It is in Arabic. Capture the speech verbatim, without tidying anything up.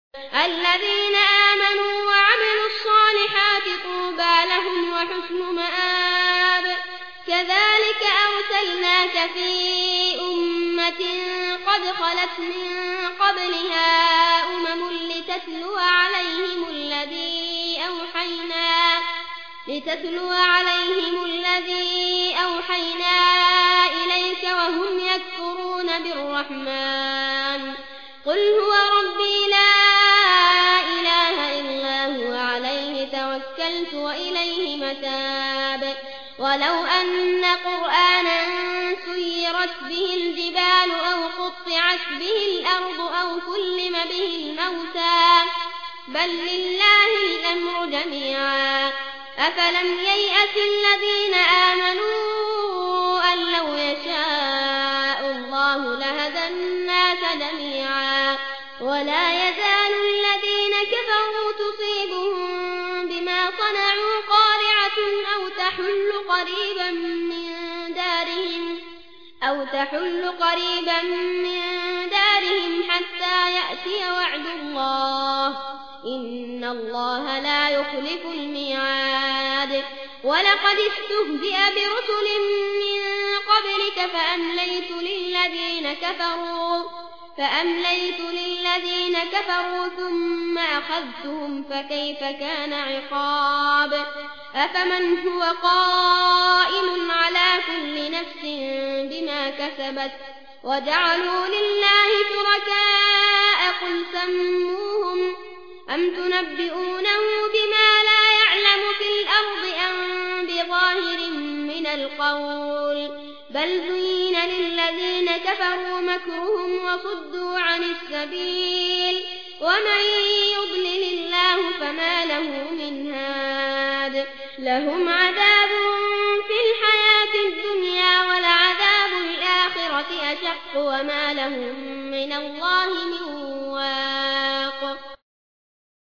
الذين آمنوا وعملوا الصالحات طوبى لهم وحسن مآب كذلك أرسلناك في أمة قد خلت من قبلها أمم لتتلو عليهم الذي أوحينا لتتلو عليهم الذي أوحينا إليك وهم يكفرون بالرحمن قل هو ربي لا إله إلا هو عليه توكلت وإليه متاب ولو أن قرآنا سيرت به الجبال أو قطعت به الأرض أو كلم به الموتى بل لله الأمر جميعا أفلم ييأس الذين آمنوا أن لو يشاء الله لهدى الناس جميعا ولا يزال الذين كفروا تصيبهم بما صنعوا قارعة أو تحل قريبا من دارهم أو تحل قريبا من دارهم حتى يأتي وعد الله إن الله لا يخلف الميعاد ولقد استهزئ برسل من قبلك فأمليت للذين كفروا فأمليت للذين كفروا ثم أخذتهم فكيف كان عقاب أفمن هو قائم على كل نفس بما كسبت وجعلوا لله شركاء قل سموهم أم تنبئونه بما لا يعلم في الأرض أم بظاهر من القول بل زين للذين كفروا مكرهم وصدوا عن السبيل ومن يضلل الله فما له من هاد لهم عذاب في الحياة الدنيا ولعذاب الآخرة أشق وما لهم من الله من واد